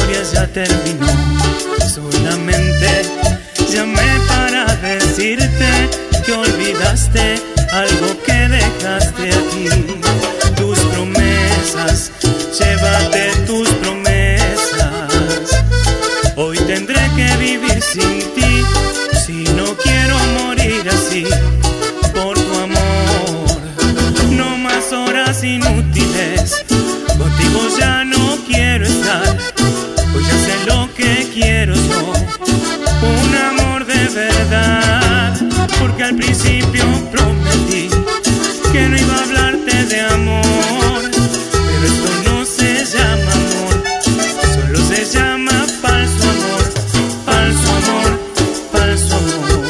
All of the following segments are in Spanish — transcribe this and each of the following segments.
historia ya terminó. Solamente llamé para decirte que olvidaste algo que dejaste aquí. Tus promesas, llévate tus promesas. Hoy tendré que vivir sin ti, si no quiero morir así. Por tu amor, no más horas inútiles. Contigo ya no quiero estar, pues ya sé lo que quiero yo. Un amor de verdad, porque al principio prometí que no iba a hablarte de amor. Pero esto no se llama amor, solo se llama falso amor. Falso amor, falso amor.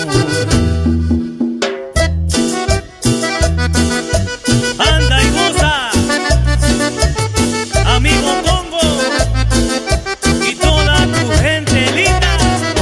Anda y goza, amigo Congo y toda tu gente linda.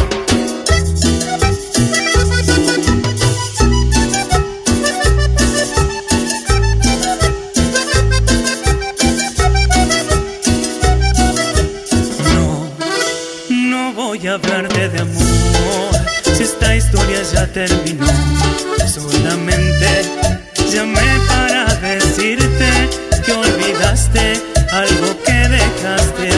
No voy a hablarte de amor, si esta historia ya terminó. Solamente llamé para decirte que olvidaste algo que dejaste